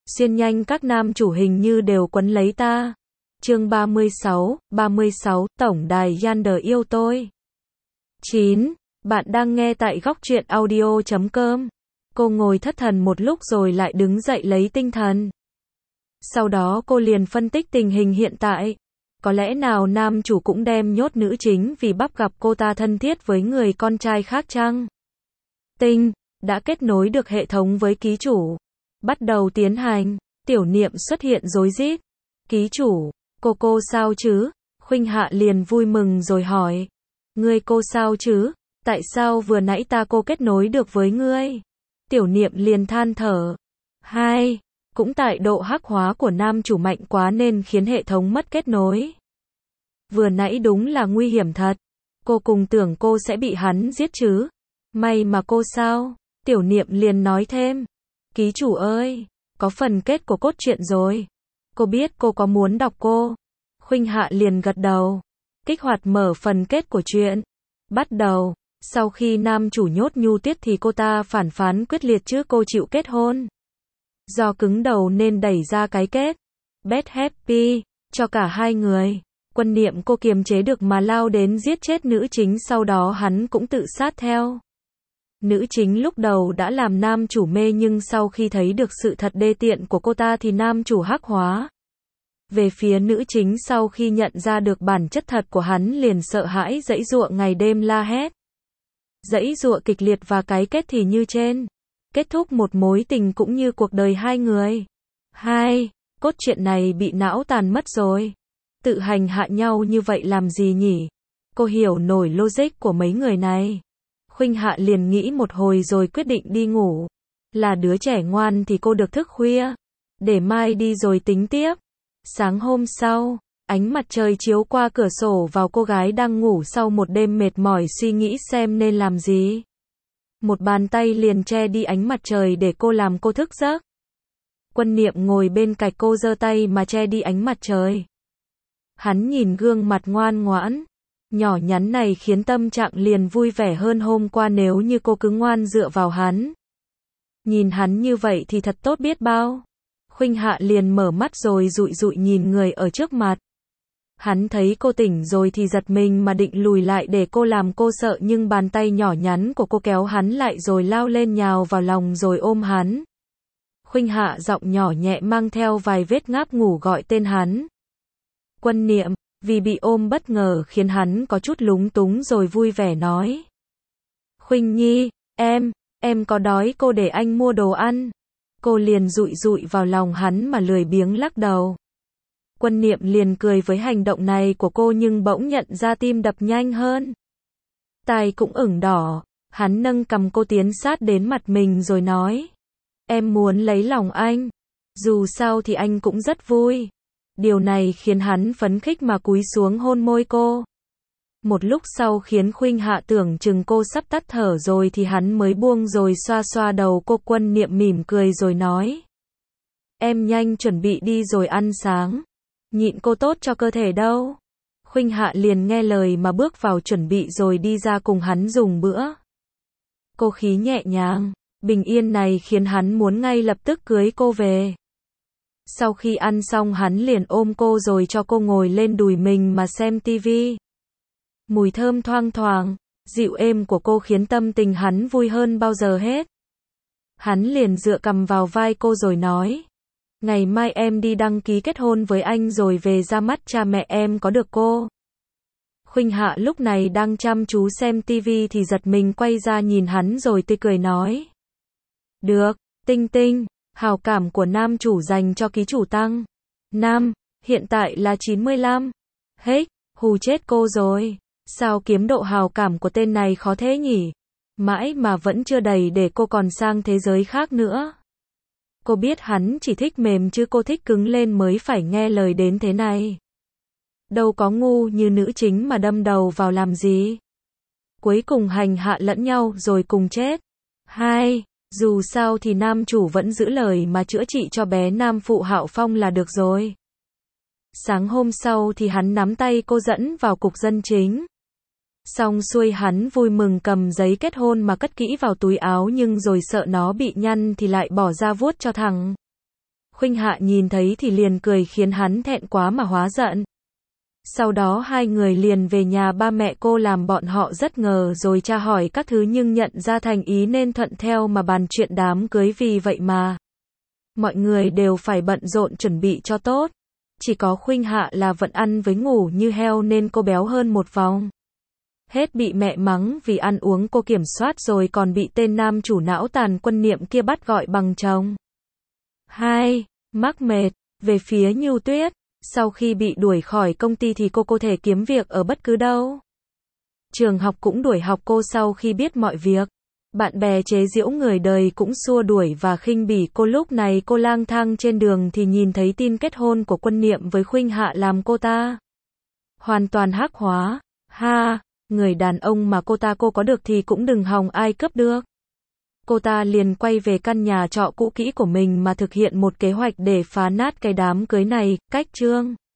Xuyên nhanh các nam chủ hình như đều quấn lấy ta. Chương 36, Tổng đài Yandere yêu tôi. 9. Bạn đang nghe tại góc truyện audio.com. Cô ngồi thất thần một lúc rồi lại đứng dậy lấy tinh thần. Sau đó cô liền phân tích tình hình hiện tại. Có lẽ nào nam chủ cũng đem nhốt nữ chính vì bắp gặp cô ta thân thiết với người con trai khác chăng? Tinh đã kết nối được hệ thống với ký chủ. Bắt đầu tiến hành. Tiểu Niệm xuất hiện rối rít. Ký chủ, cô sao chứ? Khuynh Hạ liền vui mừng rồi hỏi. Ngươi cô sao chứ? Tại sao vừa nãy cô kết nối được với ngươi? Tiểu Niệm liền than thở. Cũng tại độ hắc hóa của nam chủ mạnh quá nên khiến hệ thống mất kết nối. Vừa nãy đúng là nguy hiểm thật. Cô cùng tưởng cô sẽ bị hắn giết chứ. May mà cô sao? Tiểu Niệm liền nói thêm. Ký chủ ơi, có phần kết của cốt truyện rồi. Cô biết cô có muốn đọc cô. Khuynh Hạ liền gật đầu. Kích hoạt mở phần kết của truyện. Bắt đầu. Sau khi nam chủ nhốt Nhu Tuyết thì cô ta phản phán quyết liệt chứ cô chịu kết hôn. Do cứng đầu nên đẩy ra cái kết. Best happy, cho cả hai người. Quân Niệm cô kiềm chế được mà lao đến giết chết nữ chính, sau đó hắn cũng tự sát theo. Nữ chính lúc đầu đã làm nam chủ mê nhưng sau khi thấy được sự thật đê tiện của cô ta thì nam chủ hắc hóa. Về phía nữ chính sau khi nhận ra được bản chất thật của hắn liền sợ hãi giãy giụa ngày đêm la hét. Giãy giụa kịch liệt và cái kết thì như trên. Kết thúc một mối tình cũng như cuộc đời hai người. Cốt truyện này bị não tàn mất rồi. Tự hành hạ nhau như vậy làm gì nhỉ? Cô hiểu nổi logic của mấy người này. Khuynh Hạ liền nghĩ một hồi rồi quyết định đi ngủ. Là đứa trẻ ngoan thì cô được thức khuya. Để mai đi rồi tính tiếp. Sáng hôm sau, ánh mặt trời chiếu qua cửa sổ vào cô gái đang ngủ sau một đêm mệt mỏi suy nghĩ xem nên làm gì. Một bàn tay liền che đi ánh mặt trời để cô làm cô thức giấc. Quân Niệm ngồi bên cạnh cô giơ tay mà che đi ánh mặt trời. Hắn nhìn gương mặt ngoan ngoãn, nhỏ nhắn này khiến tâm trạng liền vui vẻ hơn hôm qua nếu như cô cứ ngoan dựa vào hắn. Nhìn hắn như vậy thì thật tốt biết bao. Khuynh Hạ liền mở mắt rồi dụi dụi nhìn người ở trước mặt. Hắn thấy cô tỉnh rồi thì giật mình mà định lùi lại để cô làm cô sợ nhưng bàn tay nhỏ nhắn của cô kéo hắn lại rồi lao lên nhào vào lòng rồi ôm hắn. Khuynh Hạ giọng nhỏ nhẹ mang theo vài vết ngáp ngủ gọi tên hắn. Quân Niệm, vì bị ôm bất ngờ khiến hắn có chút lúng túng rồi vui vẻ nói. Khuynh Nhi, em có đói cô để anh mua đồ ăn. Cô liền dụi dụi vào lòng hắn mà lười biếng lắc đầu. Quân Niệm liền cười với hành động này của cô nhưng bỗng nhận ra tim đập nhanh hơn. Tai cũng ửng đỏ, hắn nâng cằm cô tiến sát đến mặt mình rồi nói. Em muốn lấy lòng anh. Dù sao thì anh cũng rất vui. Điều này khiến hắn phấn khích mà cúi xuống hôn môi cô. Một lúc sau khiến Khuynh Hạ tưởng chừng cô sắp tắt thở rồi thì hắn mới buông rồi xoa xoa đầu cô. Quân Niệm mỉm cười rồi nói. Em nhanh chuẩn bị đi rồi ăn sáng. Nhịn cô tốt cho cơ thể đâu. Khuynh Hạ liền nghe lời mà bước vào chuẩn bị rồi đi ra cùng hắn dùng bữa. Cô khí nhẹ nhàng, bình yên này khiến hắn muốn ngay lập tức cưới cô về. Sau khi ăn xong hắn liền ôm cô rồi cho cô ngồi lên đùi mình mà xem tivi. Mùi thơm thoang thoảng, dịu êm của cô khiến tâm tình hắn vui hơn bao giờ hết. Hắn liền dựa cằm vào vai cô rồi nói. Ngày mai em đi đăng ký kết hôn với anh rồi về ra mắt cha mẹ em có được cô? Khuynh Hạ lúc này đang chăm chú xem tivi thì giật mình quay ra nhìn hắn rồi tươi cười nói. Được, Tinh, hào cảm của nam chủ dành cho ký chủ tăng. Hiện tại là 95. Hù chết cô rồi. Sao kiếm độ hào cảm của tên này khó thế nhỉ? Mãi mà vẫn chưa đầy để cô còn sang thế giới khác nữa. Cô biết hắn chỉ thích mềm chứ cô thích cứng lên mới phải nghe lời đến thế này. Đâu có ngu như nữ chính mà đâm đầu vào làm gì. Cuối cùng hành hạ lẫn nhau rồi cùng chết. Dù sao thì nam chủ vẫn giữ lời mà chữa trị cho bé Nam Phụ Hạo Phong là được rồi. Sáng hôm sau thì hắn nắm tay cô dẫn vào cục dân chính. Xong xuôi hắn vui mừng cầm giấy kết hôn mà cất kỹ vào túi áo nhưng rồi sợ nó bị nhăn thì lại bỏ ra vuốt cho thẳng. Khuynh Hạ nhìn thấy thì liền cười khiến hắn thẹn quá mà hóa giận. Sau đó hai người liền về nhà ba mẹ cô làm bọn họ rất ngờ rồi tra hỏi các thứ nhưng nhận ra thành ý nên thuận theo mà bàn chuyện đám cưới vì vậy mà. Mọi người đều phải bận rộn chuẩn bị cho tốt. Chỉ có Khuynh Hạ là vẫn ăn với ngủ như heo nên cô béo hơn một vòng. Hết bị mẹ mắng vì ăn uống cô kiểm soát rồi còn bị tên nam chủ não tàn Quân Niệm kia bắt gọi bằng chồng. 2. Mắc mệt. Về phía Nhu Tuyết, sau khi bị đuổi khỏi công ty thì cô thể kiếm việc ở bất cứ đâu. Trường học cũng đuổi học cô sau khi biết mọi việc. Bạn bè chế giễu người đời cũng xua đuổi và khinh bỉ cô. Lúc này cô lang thang trên đường thì nhìn thấy tin kết hôn của Quân Niệm với Khuynh Hạ làm cô ta hoàn toàn hắc hóa. Người đàn ông mà cô có được thì cũng đừng hòng ai cướp được. Cô ta liền quay về căn nhà trọ cũ kỹ của mình mà thực hiện một kế hoạch để phá nát cái đám cưới này. Cách chương